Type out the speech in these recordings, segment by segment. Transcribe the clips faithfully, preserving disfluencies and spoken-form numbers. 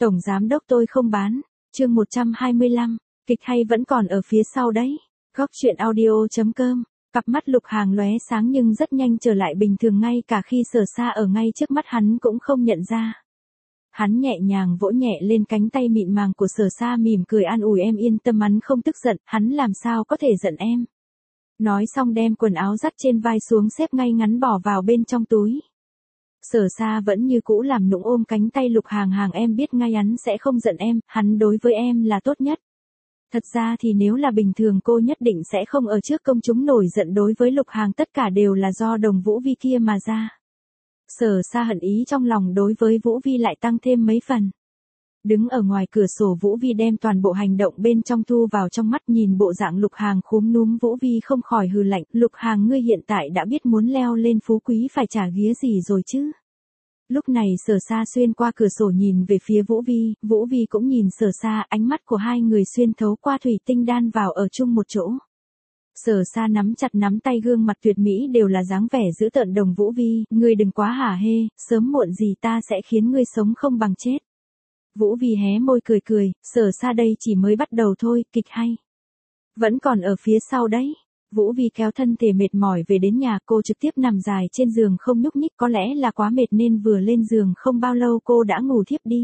Tổng giám đốc tôi không bán. Chương một trăm hai mươi lăm, kịch hay vẫn còn ở phía sau đấy. Góc truyện audio chấm com. Cặp mắt Lục Hàng lóe sáng nhưng rất nhanh trở lại bình thường, ngay cả khi Sở Sa ở ngay trước mắt hắn cũng không nhận ra. Hắn nhẹ nhàng vỗ nhẹ lên cánh tay mịn màng của Sở Sa, mỉm cười an ủi, em yên tâm, hắn không tức giận, hắn làm sao có thể giận em. Nói xong đem quần áo dắt trên vai xuống xếp ngay ngắn bỏ vào bên trong túi. Sở Sa vẫn như cũ làm nũng ôm cánh tay Lục Hàng, Hàng em biết ngay hắn sẽ không giận em, hắn đối với em là tốt nhất. Thật ra thì nếu là bình thường cô nhất định sẽ không ở trước công chúng nổi giận đối với Lục Hàng, tất cả đều là do Đồng Vũ Vi kia mà ra. Sở Sa hận ý trong lòng đối với Vũ Vi lại tăng thêm mấy phần. Đứng ở ngoài cửa sổ, Vũ Vi đem toàn bộ hành động bên trong thu vào trong mắt, nhìn bộ dạng Lục Hàng khúm núm, Vũ Vi không khỏi hừ lạnh, Lục Hàng ngươi hiện tại đã biết muốn leo lên phú quý phải trả ghía gì rồi chứ. Lúc này Sở Sa xuyên qua cửa sổ nhìn về phía Vũ Vi, Vũ Vi cũng nhìn Sở Sa, ánh mắt của hai người xuyên thấu qua thủy tinh đan vào ở chung một chỗ. Sở Sa nắm chặt nắm tay, gương mặt tuyệt mỹ đều là dáng vẻ dữ tợn. Đồng Vũ Vi, ngươi đừng quá hả hê, sớm muộn gì ta sẽ khiến ngươi sống không bằng chết. Vũ Vi hé môi cười cười, Sở Sa đây chỉ mới bắt đầu thôi, kịch hay vẫn còn ở phía sau đấy. Vũ Vi kéo thân thể mệt mỏi về đến nhà, cô trực tiếp nằm dài trên giường không nhúc nhích, có lẽ là quá mệt nên vừa lên giường không bao lâu cô đã ngủ thiếp đi.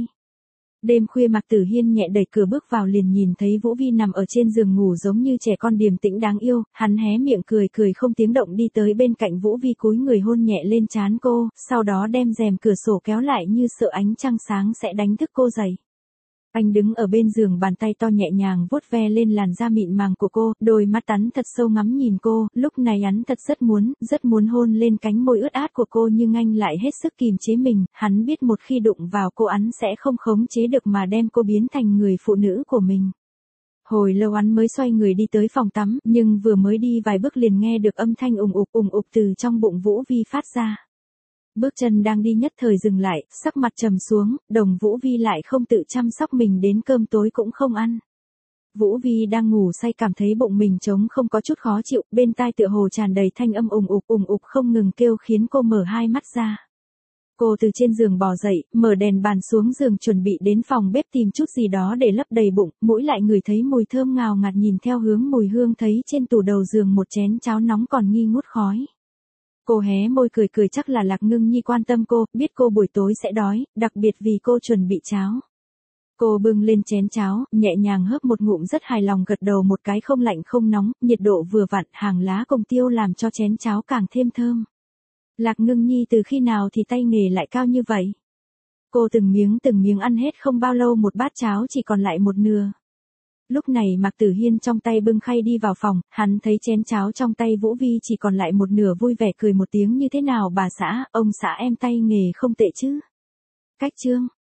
Đêm khuya Mạc Tử Hiên nhẹ đẩy cửa bước vào, liền nhìn thấy Vũ Vi nằm ở trên giường ngủ giống như trẻ con điềm tĩnh đáng yêu, hắn hé miệng cười cười không tiếng động đi tới bên cạnh Vũ Vi, cúi người hôn nhẹ lên trán cô, sau đó đem rèm cửa sổ kéo lại như sợ ánh trăng sáng sẽ đánh thức cô dậy. Anh đứng ở bên giường, bàn tay to nhẹ nhàng vuốt ve lên làn da mịn màng của cô, đôi mắt hắn thật sâu ngắm nhìn cô, lúc này hắn thật rất muốn, rất muốn hôn lên cánh môi ướt át của cô, nhưng anh lại hết sức kìm chế mình, hắn biết một khi đụng vào cô hắn sẽ không khống chế được mà đem cô biến thành người phụ nữ của mình. Hồi lâu hắn mới xoay người đi tới phòng tắm, nhưng vừa mới đi vài bước liền nghe được âm thanh ùng ục ùng ục từ trong bụng Vũ Vi phát ra. Bước chân đang đi nhất thời dừng lại, sắc mặt trầm xuống, Đồng Vũ Vi lại không tự chăm sóc mình, đến cơm tối cũng không ăn. Vũ Vi đang ngủ say cảm thấy bụng mình trống không, có chút khó chịu, bên tai tựa hồ tràn đầy thanh âm ùng ục ùng ục không ngừng kêu khiến cô mở hai mắt ra. Cô từ trên giường bò dậy, mở đèn bàn xuống giường chuẩn bị đến phòng bếp tìm chút gì đó để lấp đầy bụng, mũi lại ngửi thấy mùi thơm ngào ngạt, nhìn theo hướng mùi hương thấy trên tủ đầu giường một chén cháo nóng còn nghi ngút khói. Cô hé môi cười cười, chắc là Lạc Ngưng Nhi quan tâm cô, biết cô buổi tối sẽ đói, đặc biệt vì cô chuẩn bị cháo. Cô bưng lên chén cháo, nhẹ nhàng hớp một ngụm rất hài lòng, gật đầu một cái, không lạnh không nóng, nhiệt độ vừa vặn, hàng lá cùng tiêu làm cho chén cháo càng thêm thơm. Lạc Ngưng Nhi từ khi nào thì tay nghề lại cao như vậy? Cô từng miếng từng miếng ăn hết, không bao lâu một bát cháo chỉ còn lại một nửa. Lúc này Mạc Tử Hiên trong tay bưng khay đi vào phòng, hắn thấy chén cháo trong tay Vũ Vi chỉ còn lại một nửa, vui vẻ cười một tiếng, như thế nào bà xã, ông xã em tay nghề không tệ chứ. Cách chương,